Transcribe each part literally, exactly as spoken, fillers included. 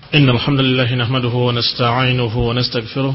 إن الحمد لله نحمده ونستعينه ونستغفره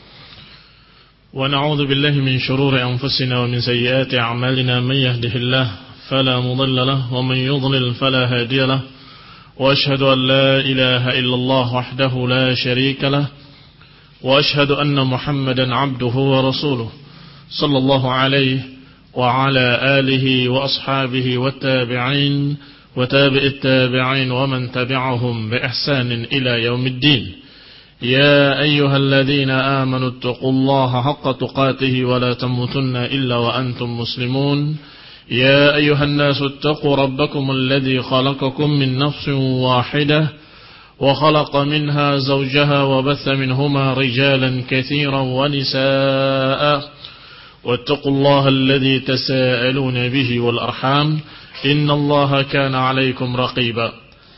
ونعوذ بالله من شرور أنفسنا ومن سيئات أعمالنا. من يهده الله فلا مضل له ومن يضلل فلا هادي له، وأشهد أن لا إله إلا الله وحده لا شريك له، وأشهد أن محمدا عبده ورسوله صلى الله عليه وعلى آله وأصحابه والتابعين وتابع التابعين ومن تبعهم بإحسان إلى يوم الدين. يا أيها الذين آمنوا اتقوا الله حق تقاته ولا تموتن إلا وأنتم مسلمون. يا أيها الناس اتقوا ربكم الذي خلقكم من نفس واحدة وخلق منها زوجها وبث منهما رجالا كثيرا ونساء، واتقوا الله الذي تساءلون به والأرحام إن الله كان عليكم رقيبا.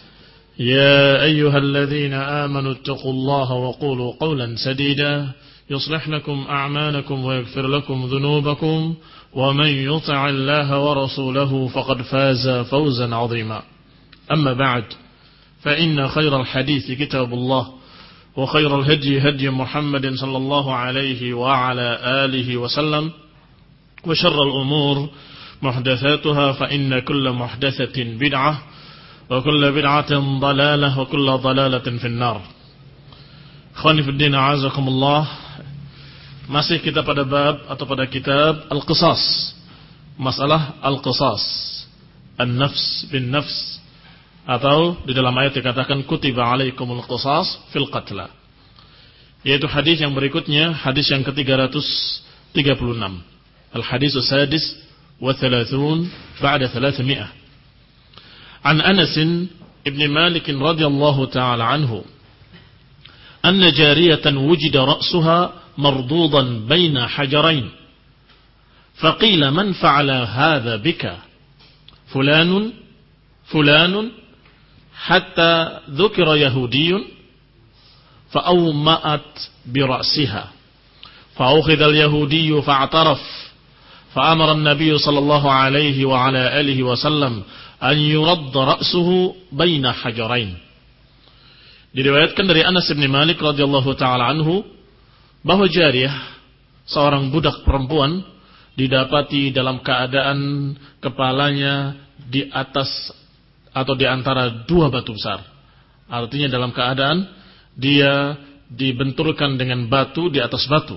يا أيها الذين آمنوا اتقوا الله وقولوا قولا سديدا يصلح لكم أعمالكم ويغفر لكم ذنوبكم، ومن يطع الله ورسوله فقد فاز فوزا عظيما. أما بعد، فإن خير الحديث كتاب الله، وخير الهدي هدي محمد صلى الله عليه وعلى آله وسلم، وشر الأمور محدثاتها، فإن كل محدثة بدعة وكل بدعة ضلالة وكل ضلالة في النار. Khawani fi din, a'azakumullah. Masih kita pada bab atau pada kitab Al-Qisas, masalah Al-Qisas, An-Nafs bin Nafs, atau di dalam ayat dikatakan kutiba alaikumul qisas fil qatla, yaitu hadis yang berikutnya, hadis yang ke tiga ratus tiga puluh enam, Al-Hadis As-Sadis wa Thalathun ba'da Thalathmi'ah, an Anas ibn Malik radhiyallahu ta'ala anhu anna jariyatan wujida ra'suha mardudan baina hajarain faqila man fa'ala hadha bika fulanun fulanun hatta dhukira yahudiyun fa'awma'at bira'siha fa'ukhidha al-yahudiyyu fa'ataraf fa'amara an-nabiyyu sallallahu alaihi wa ala alihi wa sallam an yuradda ra'suhu baina hajarain. Diriwayatkan dari Anas bin Malik radhiyallahu ta'ala anhu bahwa jariyah, seorang budak perempuan, didapati dalam keadaan kepalanya di atas atau di antara dua batu besar. Artinya dalam keadaan dia dibenturkan dengan batu di atas batu.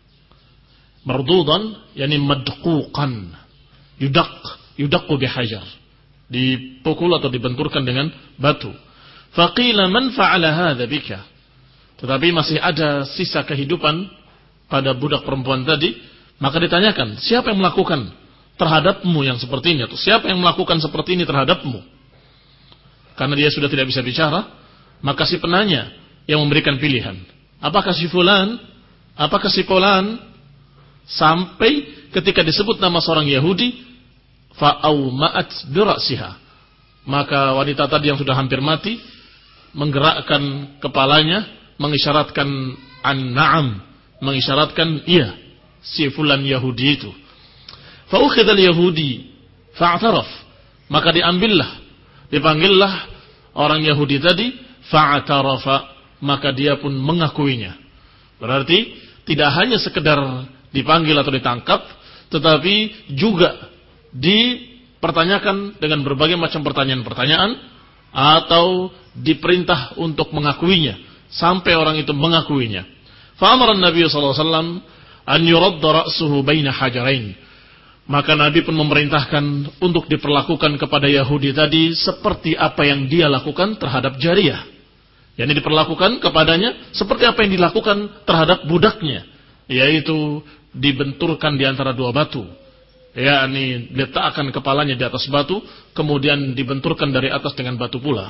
Mardudan yakni madquqan, yudak yudaqu bihajar, dipukul atau dibenturkan dengan batu. Faqila man fa'ala hadza bika. Tetapi masih ada sisa kehidupan pada budak perempuan tadi, maka ditanyakan, siapa yang melakukan terhadapmu yang seperti ini, atau siapa yang melakukan seperti ini terhadapmu? Karena dia sudah tidak bisa bicara, maka si penanya yang memberikan pilihan, apakah si fulan, apakah si fulan, sampai ketika disebut nama seorang Yahudi, fa'awma'at bira'siha, maka wanita tadi yang sudah hampir mati menggerakkan kepalanya, mengisyaratkan an-na'am, mengisyaratkan iya, si fulan Yahudi itu. Fa'ukhidha al-Yahudi fa'ataraf, maka diambillah, dipanggillah orang Yahudi tadi, fa'atarafa, maka dia pun mengakuinya. Berarti tidak hanya sekedar dipanggil atau ditangkap, tetapi juga dipertanyakan dengan berbagai macam pertanyaan-pertanyaan, atau diperintah untuk mengakuinya sampai orang itu mengakuinya. Fa'amara an-nabiy sallallahu alaihi wasallam an yuradda ra'suhu baina hajarain, maka Nabi pun memerintahkan untuk diperlakukan kepada Yahudi tadi seperti apa yang dia lakukan terhadap jariyah, yakni diperlakukan kepadanya seperti apa yang dilakukan terhadap budaknya, yaitu dibenturkan di antara dua batu, yakni letakkan kepalanya di atas batu, kemudian dibenturkan dari atas dengan batu pula.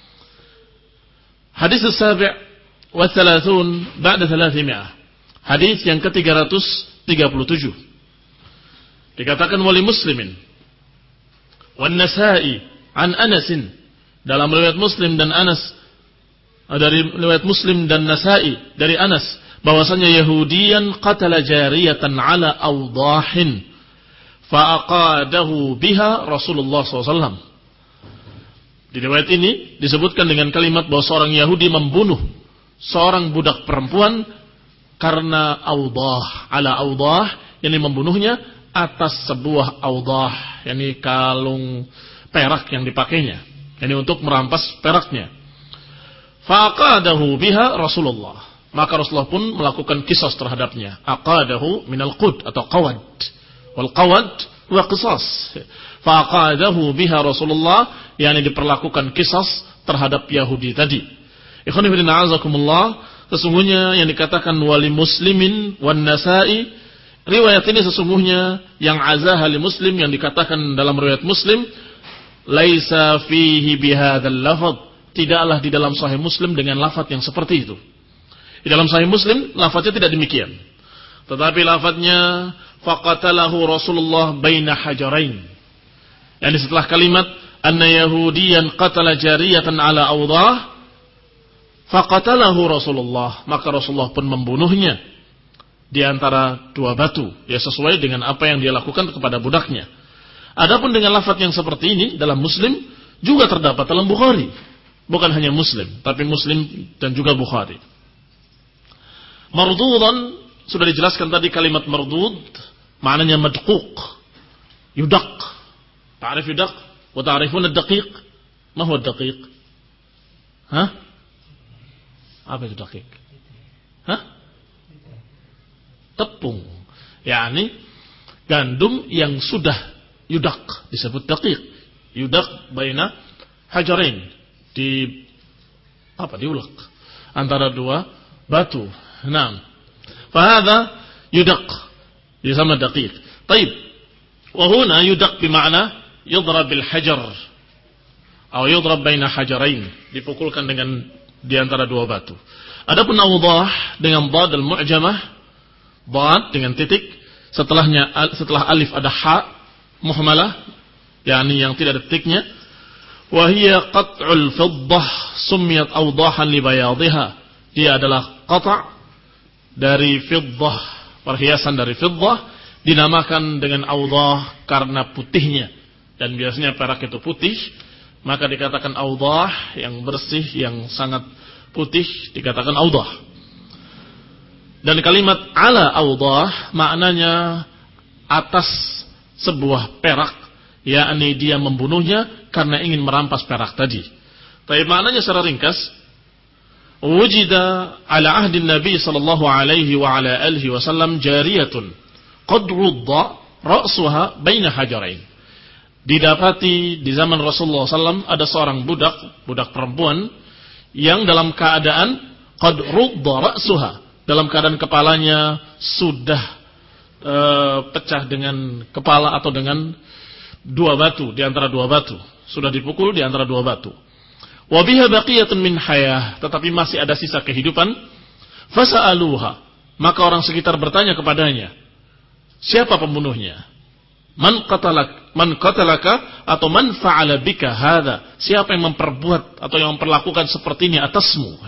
Hadis as-sabi' wa thalathun ba'da thalathmi'ah, hadis yang ke tiga ratus tiga puluh tujuh, dikatakan wali Muslimin wan Nasa'i an Anas, dalam riwayat Muslim dan Anas, dari riwayat Muslim dan Nasa'i dari Anas, bahwasanya Yahudiyan qatala jariyatan ala awdahin fa'aqadahu biha Rasulullah sallallahu alaihi wasallam. Di riwayat ini disebutkan dengan kalimat bahwa seorang Yahudi membunuh seorang budak perempuan karena awdah, ala awdah, yakni membunuhnya atas sebuah awdah, yakni kalung perak yang dipakainya, yakni untuk merampas peraknya. Faqadahu biha Rasulullah. Maka Rasulullah pun melakukan qisas terhadapnya. Aqadahu minal qud atau qawad. Wal qawad wa qisas. Faqadahu biha Rasulullah, yakni diperlakukan qisas terhadap Yahudi tadi. Ikhwani fillah azakumullah, sesungguhnya yang dikatakan wali muslimin wan Nasa'i, riwayat ini sesungguhnya yang azaha li Muslim, yang dikatakan dalam riwayat Muslim, laisa fihi bihadzal lafaz, tidaklah di dalam sahih Muslim dengan lafaz yang seperti itu. Di dalam sahih Muslim lafaznya tidak demikian. Tetapi lafaznya faqatalahu Rasulullah baina hajarain. Yani setelah kalimat anna yahudiyan qatala jariyatan ala awdah, faqatalahu Rasulullah, maka Rasulullah pun membunuhnya di antara dua batu, ya sesuai dengan apa yang dia lakukan kepada budaknya. Adapun dengan lafaz yang seperti ini dalam Muslim juga terdapat dalam Bukhari. Bukan hanya Muslim, tapi Muslim dan juga Bukhari. Mardudan, sudah dijelaskan tadi kalimat mardud, maknanya madquq, yudak. Ta'rif yudak? Wa ta'rifun ad-daqiq? Ma huwa ad-daqiq? Hah? Apa itu daqiq? Hah? Tepung. Yani gandum yang sudah yudak disebut daqiq. Yudak baina hajarain, di apa diulek antara dua batu. Naam. Fahadha yudak, disama daqiq. Taib. Wa huna yudak bermakna yudrab bil hajar atau yudrab baina hajarain, dipukulkan dengan di antara dua batu. Adapun awdah dengan dhad al-mu'jamah, dhad dengan titik, setelahnya setelah alif ada ha muhmalah, yakni yang tidak ada titiknya. Wa hiya qat'ul fiddah sumiyat awdahan li bayadhiha. Dia adalah qata' dari fiddah, perhiasan dari fiddah, dinamakan dengan awdah karena putihnya. Dan biasanya perak itu putih, maka dikatakan awdah, yang bersih, yang sangat putih, dikatakan awdah. Dan kalimat ala awdah maknanya atas sebuah perak, yakni dia membunuhnya karena ingin merampas perak tadi. Tapi maknanya secara ringkas, wujida ala ahdi Nabi sallallahu alaihi wa ala alihi wasallam jariyatun qad rudda ra'suha baina hajarain. Didapati di zaman Rasulullah sallallahu alaihi wasallam ada seorang budak, budak perempuan yang dalam keadaan qad rudda ra'suha, dalam keadaan kepalanya sudah e, pecah dengan kepala atau dengan dua batu, di antara dua batu, sudah dipukul di antara dua batu. Wa biha baqiyatun min hayah, tetapi masih ada sisa kehidupan. Fasa'aluha, maka orang sekitar bertanya kepadanya, siapa pembunuhnya? Man qatalak, man qatalaka, atau man fa'ala bika hadza? Siapa yang memperbuat atau yang memperlakukan seperti ini atasmu?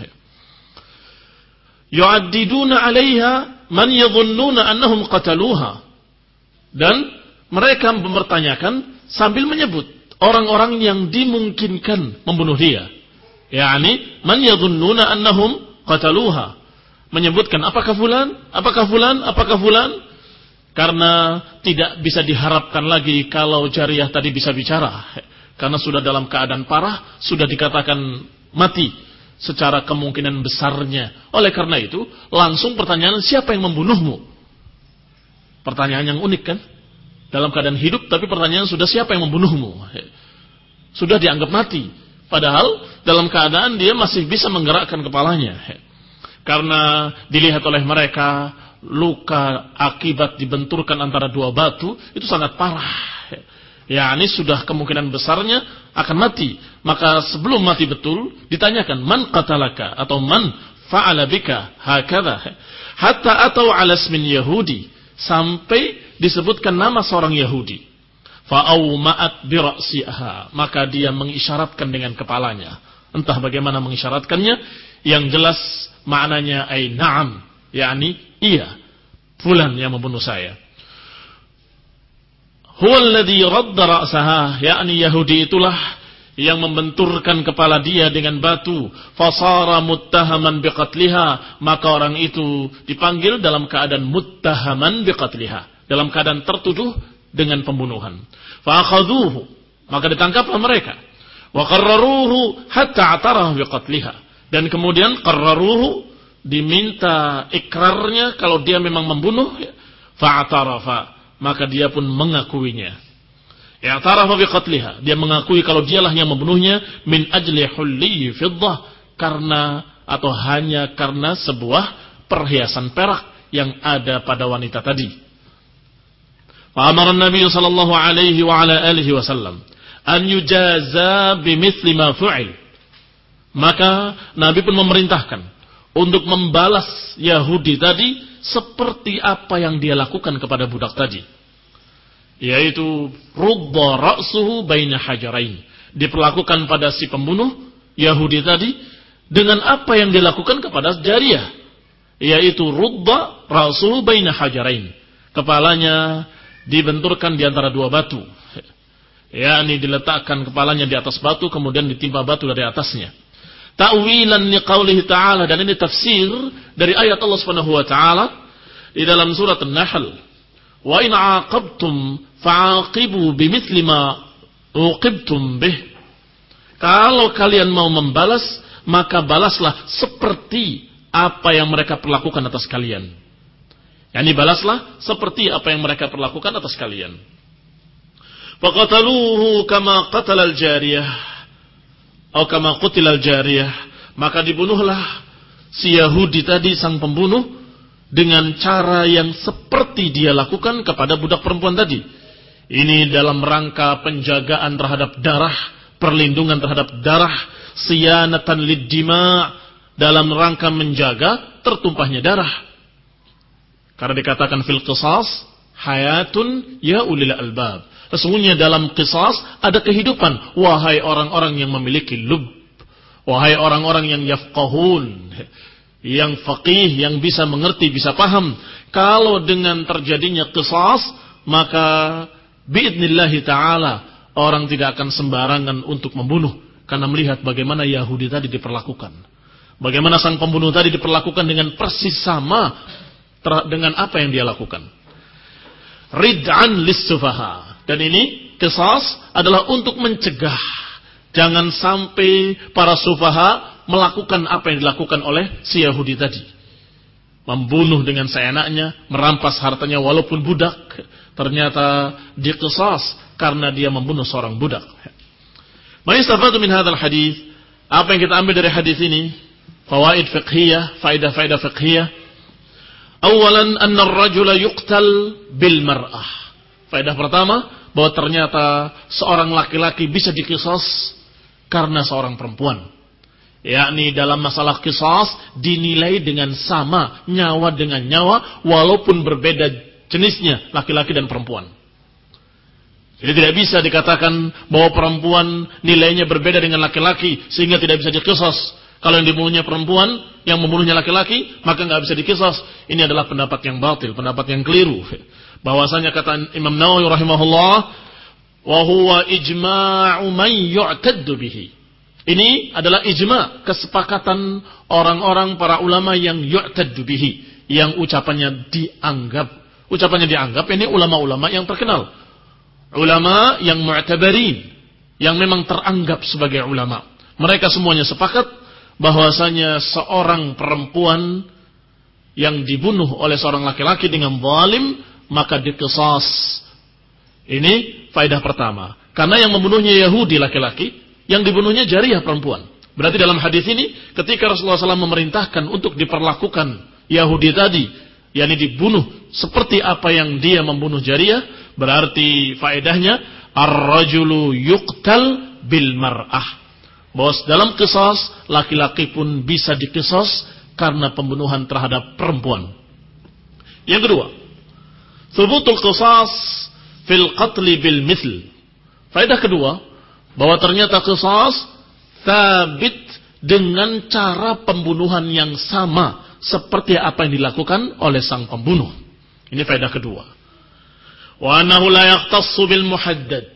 Yu'addiduna 'alaiha man yadhunnuna annahum qataluha. Dan mereka mempertanyakan sambil menyebut orang-orang yang dimungkinkan membunuh dia. Yani man yadhunnuna annahum qataluha. Menyebutkan apakah fulan, apakah fulan, apakah fulan. Karena tidak bisa diharapkan lagi kalau jariyah tadi bisa bicara. Karena sudah dalam keadaan parah, sudah dikatakan mati secara kemungkinan besarnya. Oleh karena itu, langsung pertanyaan, siapa yang membunuhmu? Pertanyaan yang unik kan? Dalam keadaan hidup, tapi pertanyaan sudah, siapa yang membunuhmu? Sudah dianggap mati. Padahal dalam keadaan dia masih bisa menggerakkan kepalanya. Karena dilihat oleh mereka, luka akibat dibenturkan antara dua batu itu sangat parah. Ya, ini sudah kemungkinan besarnya akan mati. Maka sebelum mati betul ditanyakan, man qatalaka atau man fa'ala bika hakadha, hatta atau ala ismin Yahudi, sampai disebutkan nama seorang Yahudi. Fa'awma'at bi ra'siha, maka dia mengisyaratkan dengan kepalanya. Entah bagaimana mengisyaratkannya, yang jelas maknanya ay na'am, yakni iya, fulan yang membunuh saya. Huwa alladhi radda ra'saha, yakni Yahudi itulah yang membenturkan kepala dia dengan batu, fasara muttahaman biqatliha, maka orang itu dipanggil dalam keadaan muttahaman biqatliha, dalam keadaan tertuduh dengan pembunuhan. Fa akhadhuhu, maka ditangkaplah mereka. Wa qarraruhu hatta atarahu biqatliha, dan kemudian qarraruhu, diminta ikrarnya kalau dia memang membunuh, fa atarafa, maka dia pun mengakuinya. I'tarafa biqatliha, dia mengakui kalau dialah yang membunuhnya, min ajli hulli fiddah, karena atau hanya karena sebuah perhiasan perak yang ada pada wanita tadi. Fa amara an-nabiy sallallahu alaihi wa ala alihi wasallam an yujaza bimithli ma fu'il. Maka Nabi pun memerintahkan untuk membalas Yahudi tadi seperti apa yang dia lakukan kepada budak tadi, yaitu rudda ra'suhu baina hajarain, diperlakukan pada si pembunuh Yahudi tadi dengan apa yang dilakukan kepada jariyah, yaitu rudda ra'suhu baina hajarain, kepalanya dibenturkan di antara dua batu, yakni diletakkan kepalanya di atas batu kemudian ditimpa batu dari atasnya. Ta'wilan liqaulihi ta'ala, dan ini tafsir dari ayat Allah Subhanahu wa taala di dalam surat An-Nahl, wa in 'aqabtum fa'aqibu bimithli ma uqibtum bih. Kalau kalian mau membalas, maka balaslah seperti apa yang mereka perlakukan atas kalian. Yani balaslah seperti apa yang mereka perlakukan atas kalian. Faqataluhu kama qatala al-jariyah atau kama qutila al-jariyah, maka dibunuhlah si Yahudi tadi, sang pembunuh, dengan cara yang seperti dia lakukan kepada budak perempuan tadi. Ini dalam rangka penjagaan terhadap darah, perlindungan terhadap darah, siyanatan lid-dima, dalam rangka menjaga tertumpahnya darah. Karena dikatakan fil qisas hayatun ya ulil albab. Sesungguhnya dalam qisas ada kehidupan, wahai orang-orang yang memiliki lub, wahai orang-orang yang yafqahun, yang faqih, yang bisa mengerti, bisa paham. Kalau dengan terjadinya qisas, maka biidnillahi ta'ala orang tidak akan sembarangan untuk membunuh, karena melihat bagaimana Yahudi tadi diperlakukan, bagaimana sang pembunuh tadi diperlakukan dengan persis sama dengan apa yang dia lakukan. Rid'an lis-sufaha. Dan ini qisas adalah untuk mencegah jangan sampai para sufaha melakukan apa yang dilakukan oleh si Yahudi tadi, membunuh dengan seenaknya, merampas hartanya walaupun budak, ternyata diqisas karena dia membunuh seorang budak. Ma yastafadu min hadzal hadis, apa yang kita ambil dari hadis ini? Fawaid fiqhiyah, faedah-faedah fiqhiyah. Awalan anna ar-rajula yuqtal bil mar'ah. Faedah pertama, bahwa ternyata seorang laki-laki bisa diqisas karena seorang perempuan. Yakni dalam masalah qisas dinilai dengan sama, nyawa dengan nyawa, walaupun berbeda jenisnya, laki-laki dan perempuan. Jadi tidak bisa dikatakan bahwa perempuan nilainya berbeda dengan laki-laki sehingga tidak bisa diqisas. Kalau yang dibunuhnya perempuan, yang membunuhnya laki-laki, maka nggak bisa diqisas. Ini adalah pendapat yang batil, pendapat yang keliru. Bahwasanya kata Imam Nawawi rahimahullah, wa huwa ijma'u man yu'taddu bihi. Ini adalah ijma', kesepakatan orang-orang para ulama yang yu'taddu bihi, yang ucapannya dianggap, ucapannya dianggap ini ulama-ulama yang terkenal, ulama yang mu'tabarin, yang memang teranggap sebagai ulama. Mereka semuanya sepakat bahwasanya seorang perempuan yang dibunuh oleh seorang laki-laki dengan zalim, maka diqisas. Ini faedah pertama. Karena yang membunuhnya Yahudi laki-laki, yang dibunuhnya jariyah perempuan. Berarti dalam hadis ini, ketika Rasulullah shallallahu alaihi wasallam memerintahkan untuk diperlakukan Yahudi tadi, yakni dibunuh seperti apa yang dia membunuh jariyah, berarti faedahnya ar-rajulu yuqtal bil mar'ah. Bahwa dalam qisas, laki-laki pun bisa diqisas karena pembunuhan terhadap perempuan. Yang kedua, thubutul qisas fil qatli bil mithl. Faedah kedua, bahwa ternyata qisas sabit dengan cara pembunuhan yang sama seperti apa yang dilakukan oleh sang pembunuh. Ini faedah kedua. Wa annahu la yaqtassu bil muhaddad,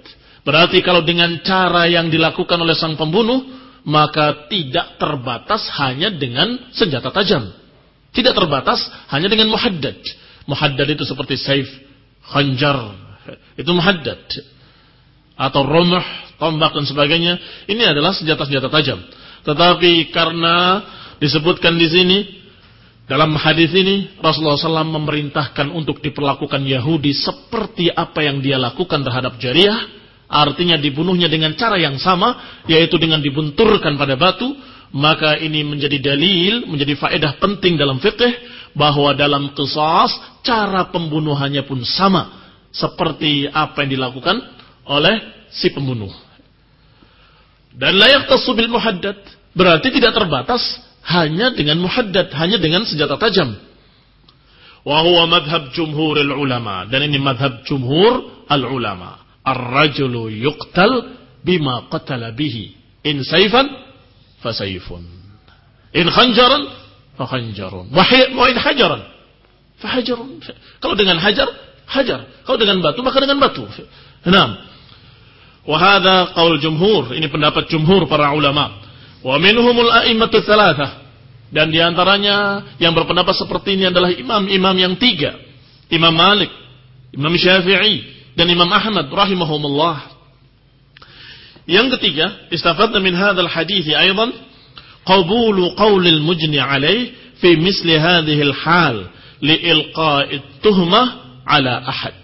Berarti kalau dengan cara yang dilakukan oleh sang pembunuh, maka tidak terbatas hanya dengan senjata tajam. Tidak terbatas hanya dengan muhaddad. Muhaddad itu seperti saif, khanjar, itu muhaddad. Atau rumah, tombak dan sebagainya. Ini adalah senjata-senjata tajam. Tetapi karena disebutkan di sini, dalam hadis ini Rasulullah shallallahu alaihi wasallam memerintahkan untuk diperlakukan Yahudi seperti apa yang dia lakukan terhadap Jariyah. Artinya dibunuhnya dengan cara yang sama, yaitu dengan dibenturkan pada batu. Maka ini menjadi dalil, menjadi faedah penting dalam fikih, bahwa dalam qisas cara pembunuhannya pun sama seperti apa yang dilakukan oleh si pembunuh. Dan la yaqtasu bil muhaddad, berarti tidak terbatas hanya dengan muhaddad, hanya dengan senjata tajam. Wa huwa madhab jumhuril ulama, dan ini madhab jumhur al ulama. Ar-rajulu yuqtal bima qatala bihi, in sayfan fa sayfun, in khanjaran fa khanjarun, wa in hajaran fa hajarun. Kalau dengan hajar, hajar. Kalau dengan batu, maka dengan batu. Naam. Wa hadha qaul jumhur, ini pendapat jumhur para ulama. Wa minhumul a'immatu tsalatsah, dan di antaranya yang berpendapat seperti ini adalah imam-imam yang tiga, Imam Malik, Imam Syafi'i, dan Imam Ahmad rahimahumullah. Yang ketiga, istafadna min hadzal hadits aidan qabulu qaulil mujni alaih fi misli hadhihi al-hal li ilqa'i tuhmah ala ahad.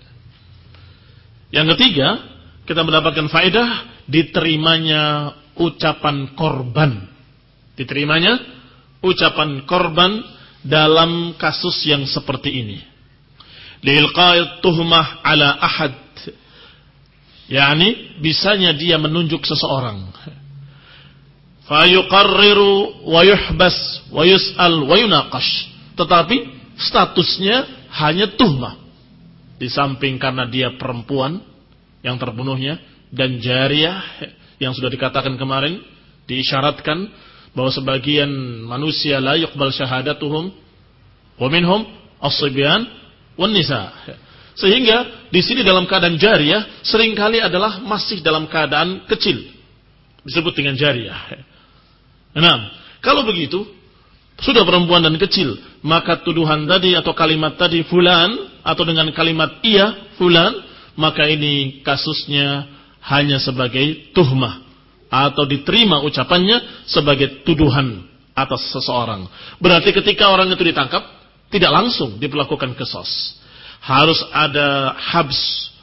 Yang ketiga, kita mendapatkan faedah diterimanya ucapan korban. Diterimanya ucapan korban dalam kasus yang seperti ini. Liilqa'i tuhmah ala ahad. Yani bisanya dia menunjuk seseorang. Fa yuqarriru wa yuhbas wa yus'al wa yunaqash. Tetapi statusnya hanya tuhmah. Di samping karena dia perempuan yang terbunuhnya, dan jariyah yang sudah dikatakan kemarin, diisyaratkan bahwa sebagian manusia la yuqbal syahadatuhum wa minhum as-sibyan wan nisa. Sehingga di sini dalam keadaan jariyah seringkali adalah masih dalam keadaan kecil, disebut dengan jariyah. Nah, kalau begitu sudah perempuan dan kecil, maka tuduhan tadi atau kalimat tadi fulan, atau dengan kalimat iya fulan, maka ini kasusnya hanya sebagai tuhmah, atau diterima ucapannya sebagai tuduhan atas seseorang. Berarti ketika orang itu ditangkap, tidak langsung diperlakukan qisas. Harus ada habs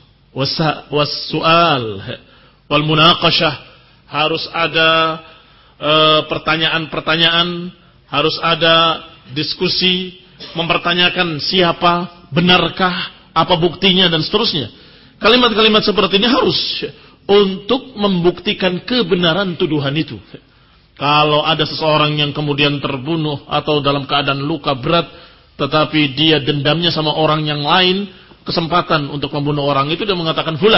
was-su'al wal munaqashah, harus ada e, pertanyaan-pertanyaan, harus ada diskusi, mempertanyakan siapa, benarkah, apa buktinya, dan seterusnya. Kalimat-kalimat seperti ini harus untuk membuktikan kebenaran tuduhan itu. Kalau ada seseorang yang kemudian terbunuh atau dalam keadaan luka berat, tetapi dia dendamnya sama orang yang lain, kesempatan untuk membunuh orang itu dia mengatakan fulan,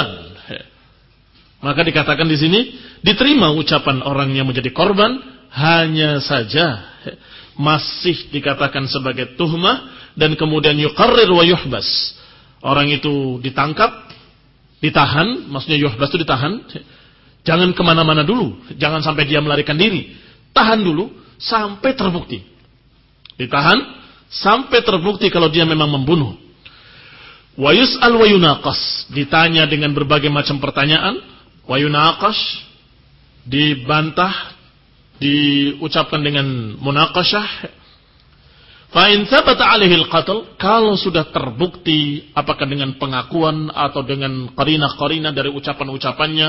maka dikatakan di sini diterima ucapan orang yang menjadi korban, hanya saja masih dikatakan sebagai tuhmah, dan kemudian yuqarrir wa yuhbas. Orang itu ditangkap, ditahan, maksudnya yuhbas itu ditahan, jangan kemana-mana dulu, jangan sampai dia melarikan diri, tahan dulu sampai terbukti, ditahan sampai terbukti kalau dia memang membunuh. Wa yus'al wa yunaqas, ditanya dengan berbagai macam pertanyaan, wa yunaqash, dibantah, diucapkan dengan munaqashah. Fa in thabata 'alaihi al-qatl, kalau sudah terbukti apakah dengan pengakuan atau dengan qarinah-qarinah dari ucapan-ucapannya,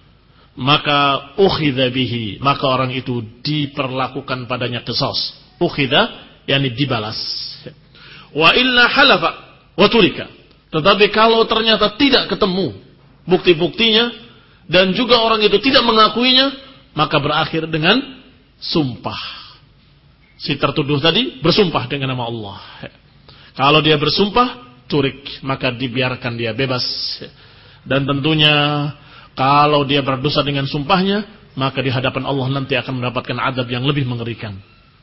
maka ukhidha bihi, maka orang itu diperlakukan padanya qisas. Ukhidha yakni dibalas. Wa illa halafa wa turika. Tetapi kalau ternyata tidak ketemu bukti-buktinya dan juga orang itu tidak mengakuinya, maka berakhir dengan sumpah. Si tertuduh tadi bersumpah dengan nama Allah. Kalau dia bersumpah turik, maka dibiarkan dia bebas. Dan tentunya kalau dia berdosa dengan sumpahnya, maka di hadapan Allah nanti akan mendapatkan azab yang lebih mengerikan.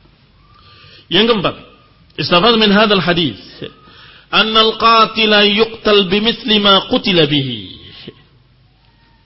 Yang keempat, istafad min hadzal hadis anna al-qatila yuqtal bimithli ma qutila bihi.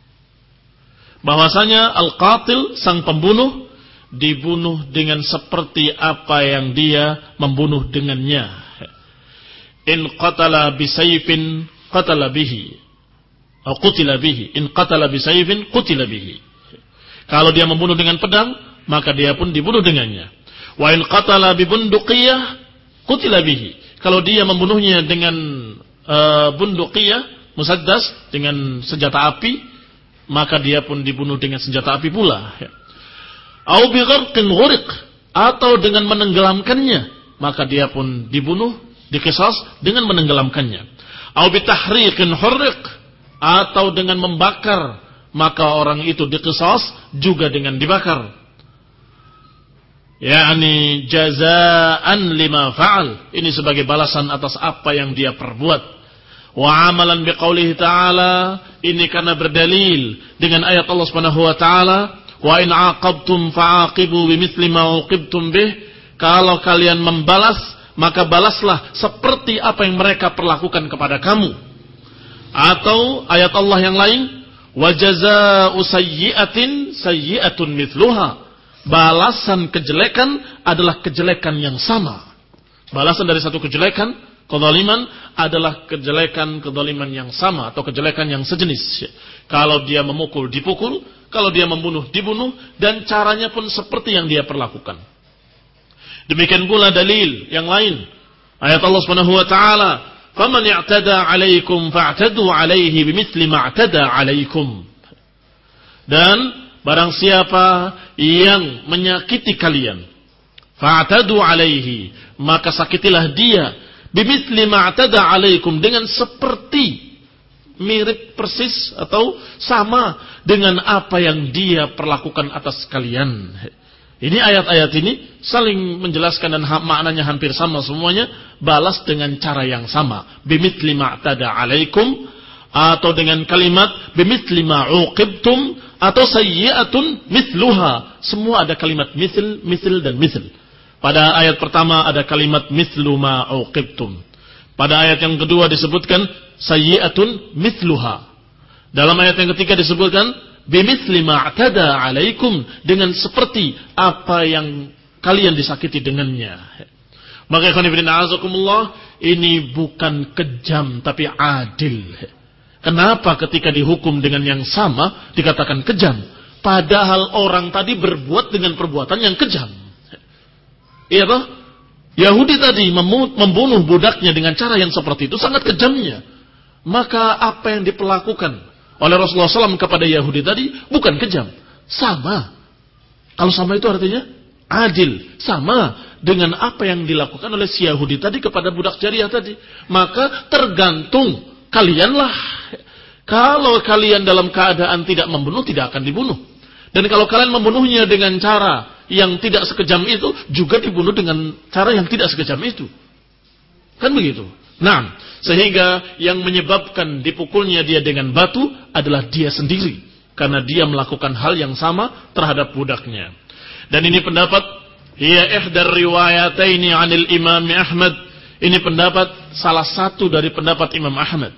bahwasanya al-qatil, sang pembunuh, dibunuh dengan seperti apa yang dia membunuh dengannya. In qatala bisayfin qatala bihi atau qutila bihi. In qatala bisayfin qutila bihi. Kalau dia membunuh dengan pedang, maka dia pun dibunuh dengannya. Wa in qatala bibunduqiyah qutila bihi. Kalau dia membunuhnya dengan uh, bunduqiyah, musaddas, dengan senjata api, maka dia pun dibunuh dengan senjata api pula. Au bi gharqin ghuriq, atau dengan menenggelamkannya, maka dia pun dibunuh, diqisas dengan menenggelamkannya. Au bi tahriqin hurriq, atau dengan membakar, maka orang itu diqisas juga dengan dibakar. Yani jazaan lima fa'al, ini sebagai balasan atas apa yang dia perbuat. Wa amalan biqaulihi ta'ala, ini karena berdalil dengan ayat Allah Subhanahu wa taala, wa in 'aqabtum fa'aqibu bimithli ma 'uqibtum bih. Kalau kalian membalas, maka balaslah seperti apa yang mereka perlakukan kepada kamu. Atau ayat Allah yang lain, wa jazaa'u sayyi'atin sayyi'atun mithluha. Balasan kejelekan adalah kejelekan yang sama. Balasan dari satu kejelekan, kezaliman, adalah kejelekan kezaliman yang sama atau kejelekan yang sejenis. Kalau dia memukul, dipukul. Kalau dia membunuh, dibunuh. Dan caranya pun seperti yang dia perlakukan. Demikian pula dalil yang lain. Ayat Allah Subhanahu wa taala, "Faman i'tada 'alaikum fa'tadu 'alaihi bimithli ma 'atada 'alaikum." Dan barang siapa yang menyakiti kalian, fa'tadu 'alaihi, maka sakitilah dia, bimithli ma 'atada 'alaikum, dengan seperti, mirip persis atau sama dengan apa yang dia perlakukan atas kalian. Ini ayat-ayat ini saling menjelaskan dan maknanya hampir sama semuanya. Balas dengan cara yang sama, bimithli ma 'atada 'alaikum, atau dengan kalimat bimithli ma 'uqibtum, atau sayyi'atun mithluha. Semua ada kalimat mithl, mithl dan mithl. Pada ayat pertama ada kalimat mithlu ma 'uqibtum. Pada ayat yang kedua disebutkan sayyi'atun mithluha. Dalam ayat yang ketiga disebutkan bimithli ma 'atada 'alaikum, dengan seperti apa yang kalian disakiti dengannya. Maka ikhwan fillah azakumullah, ini bukan kejam tapi adil. Kenapa ketika dihukum dengan yang sama dikatakan kejam? Padahal orang tadi berbuat dengan perbuatan yang kejam. Iya toh? Yahudi tadi membunuh budaknya dengan cara yang seperti itu, sangat kejamnya. Maka apa yang diperlakukan oleh Rasulullah shallallahu alaihi wasallam kepada Yahudi tadi bukan kejam, sama. Kalau sama itu artinya adil, sama dengan apa yang dilakukan oleh si Yahudi tadi kepada budak jariah tadi. Maka tergantung kalianlah. Kalau kalian dalam keadaan tidak membunuh, tidak akan dibunuh. Dan kalau kalian membunuhnya dengan cara yang tidak sekejam itu, juga dibunuh dengan cara yang tidak sekejam itu. Kan begitu? Nah, sehingga yang menyebabkan dipukulnya dia dengan batu adalah dia sendiri. Karena dia melakukan hal yang sama terhadap budaknya. Dan ini pendapat, hiya ihdar riwayataini 'anil Imam Ahmad. Ini pendapat salah satu dari pendapat Imam Ahmad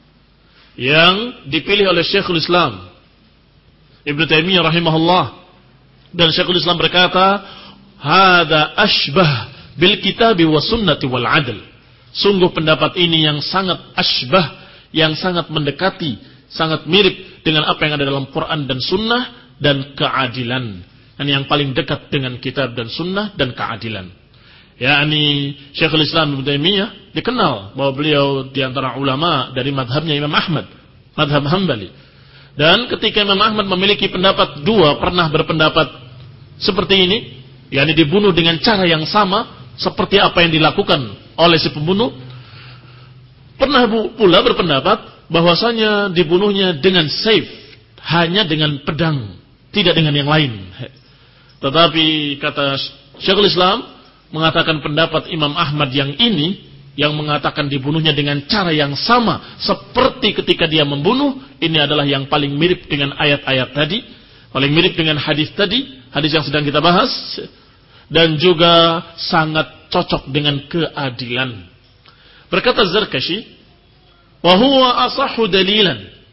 yang dipilih oleh Syekhul Islam Ibnu Taimiyah rahimahullah. Dan Syekhul Islam berkata, "Hada ashbah bil kitabi was sunnati wal adl." Sungguh pendapat ini yang sangat ashbah, yang sangat mendekati, sangat mirip dengan apa yang ada dalam Quran dan sunnah dan keadilan. Dan yang paling dekat dengan kitab dan sunnah dan keadilan. yakni Syekhul Islam Ibnu Taimiyah dikenal bahwa beliau di antara ulama dari madhabnya Imam Ahmad, madhab Hambali. Dan ketika Imam Ahmad memiliki pendapat dua, pernah berpendapat seperti ini, yakni dibunuh dengan cara yang sama seperti apa yang dilakukan oleh si pembunuh. Pernah pula berpendapat bahwasanya dibunuhnya dengan saif, hanya dengan pedang, tidak dengan yang lain. Tetapi kata Syekhul Islam mengatakan pendapat Imam Ahmad yang ini, yang mengatakan dibunuhnya dengan cara yang sama seperti ketika dia membunuh, ini adalah yang paling mirip dengan ayat-ayat tadi, paling mirip dengan hadis tadi, hadis yang sedang kita bahas, dan juga sangat cocok dengan keadilan. Berkata Zarkashi, wa huwa asahhu dalilan,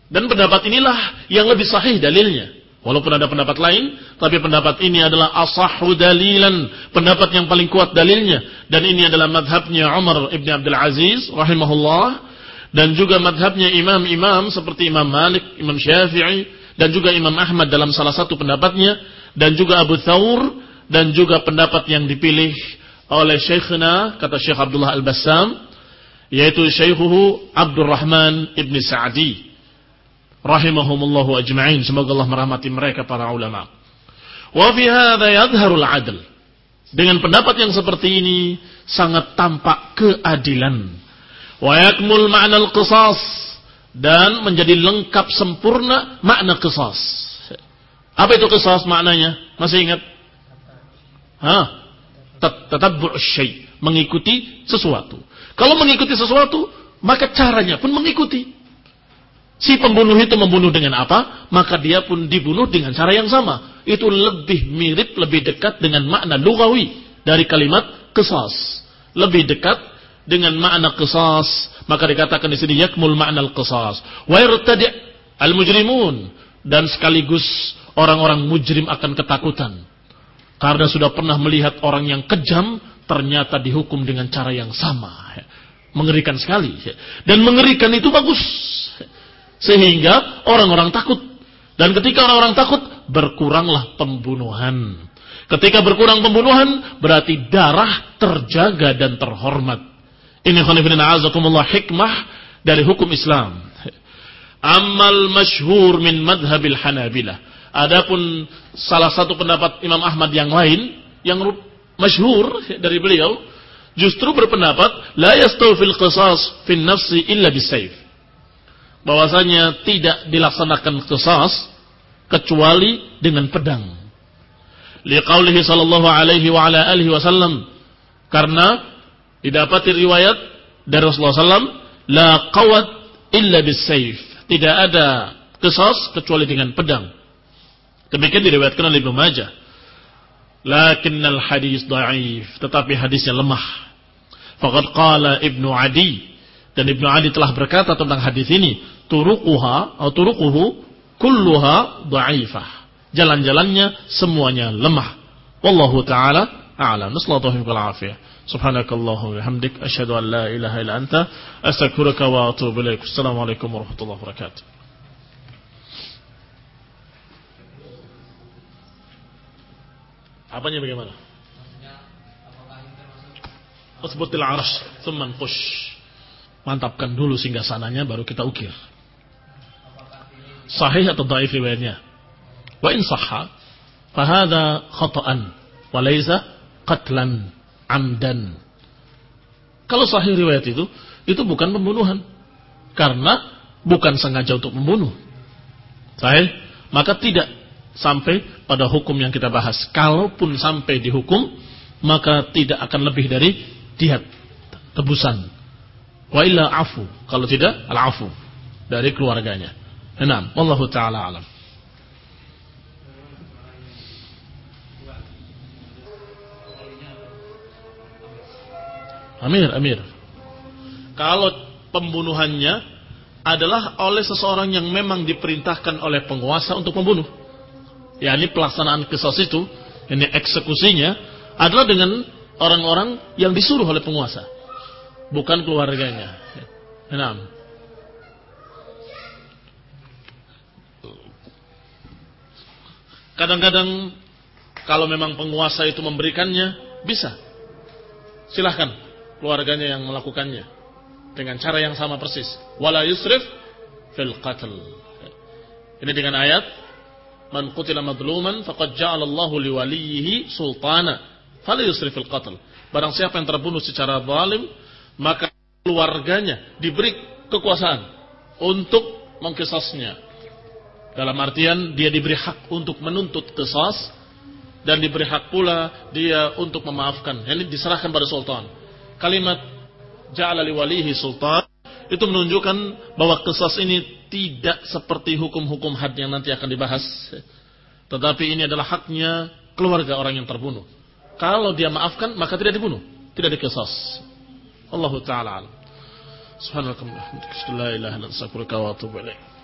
Dan pendapat inilah yang lebih sahih dalilnya. Walaupun ada pendapat lain, tapi pendapat ini adalah asahhu dalilan, pendapat yang paling kuat dalilnya. Dan ini adalah madhabnya Umar ibn Abdul Aziz rahimahullah, dan juga madhabnya imam-imam seperti Imam Malik, Imam Syafi'i, dan juga Imam Ahmad dalam salah satu pendapatnya, dan juga Abu Thawr, dan juga pendapat yang dipilih oleh Syekhna, kata Syekh Abdullah Al-Bassam, yaitu Syekhuhu Abdurrahman ibn Sa'di rahimahumullahu ajma'in, semoga Allah merahmati mereka para ulama. Wa fi hadza yadhharul 'adl. Dengan pendapat yang seperti ini sangat tampak keadilan. Wa yakmul ma'nal qisas, dan menjadi lengkap sempurna makna qisas. Apa itu qisas maknanya? Masih ingat? Hah? Tatabbu'us syai', mengikuti sesuatu. Kalau mengikuti sesuatu, maka caranya pun mengikuti. Si pembunuh itu membunuh dengan apa, maka dia pun dibunuh dengan cara yang sama. Itu lebih mirip, lebih dekat dengan makna lughawi dari kalimat qisas. Lebih dekat dengan makna qisas, maka dikatakan di sini yakmul makna al-qisas. Wa yartadi' al-mujrimun, dan sekaligus orang-orang mujrim akan ketakutan karena sudah pernah melihat orang yang kejam ternyata dihukum dengan cara yang sama. Mengerikan sekali. Dan mengerikan itu bagus, sehingga orang-orang takut. Dan ketika orang-orang takut, berkuranglah pembunuhan. Ketika berkurang pembunuhan, berarti darah terjaga dan terhormat. Ini khonifidina azakumullah hikmah dari hukum Islam. Amal masyhur min madhabil Hanabilah. Adapun salah satu pendapat Imam Ahmad yang lain, yang masyhur dari beliau, justru berpendapat la yastawfil qisas fin nafsi illa bisayf. Bahwasanya tidak dilaksanakan qisas kecuali dengan pedang. Liqaulihi sallallahu alaihi wa ala alihi wasallam, karena didapati riwayat dari Rasulullah sallallahu alaihi wasallam, la qawat illa bisayf, tidak ada qisas kecuali dengan pedang. Demikian diriwayatkan oleh Ibnu Majah. Lakinnal hadis dhaif, tetapi hadisnya lemah. Faqad qala Ibnu Adi, dan Ibnu Adi telah berkata tentang hadis ini, turuquha atau turuquhu kulluha dhaifah. Jalan-jalannya semuanya lemah. Wallahu taala a'lam. Nasallahu alaihi wa afiyah. Subhanakallahumma wa bihamdik asyhadu an la ilaha illa anta astaghfiruka wa atubu ilaik. Assalamualaikum warahmatullahi wabarakatuh. Apanya bagaimana? Usbutil arash, thumman push. Mantapkan dulu singgah sananya, baru kita ukir. Sahih atau dhaif riwayatnya? Wa in sahha, fahadha khata'an, wa laysa qatlan amdan. Kalau sahih riwayat itu, itu bukan pembunuhan. Karena bukan sengaja untuk membunuh. Sahih? Maka tidak sampai pada hukum yang kita bahas. Kalaupun sampai dihukum, maka tidak akan lebih dari diyat, tebusan. Wa illa afu, kalau tidak al-afu dari keluarganya. Naam, wallahu taala alam. Amir, Amir. Kalau pembunuhannya adalah oleh seseorang yang memang diperintahkan oleh penguasa untuk membunuh, yakni pelaksanaan qisas itu, yakni eksekusinya adalah dengan orang-orang yang disuruh oleh penguasa, bukan keluarganya. Naam. Kadang-kadang kalau memang penguasa itu memberikannya, bisa. Silahkan keluarganya yang melakukannya dengan cara yang sama persis. Wala yusrif fil qatl. Ini dengan ayat man qutila madluman faqad ja'ala Allahu liwaliyhi sultana fala yusrif fil qatl. Barang siapa yang terbunuh secara zalim, maka keluarganya diberi kekuasaan untuk mengqisasnya. Dalam artian dia diberi hak untuk menuntut qisas dan diberi hak pula dia untuk memaafkan. Ini diserahkan pada sultan. Kalimat ja'ala liwalihi sultan itu menunjukkan bahwa qisas ini tidak seperti hukum-hukum had yang nanti akan dibahas. Tetapi ini adalah haknya keluarga orang yang terbunuh. Kalau dia maafkan, maka tidak dibunuh, tidak diqisas. Allahu ta'ala alam. Subhanallah, la ilaha illa anta astaghfiruka wa atubu ilaik.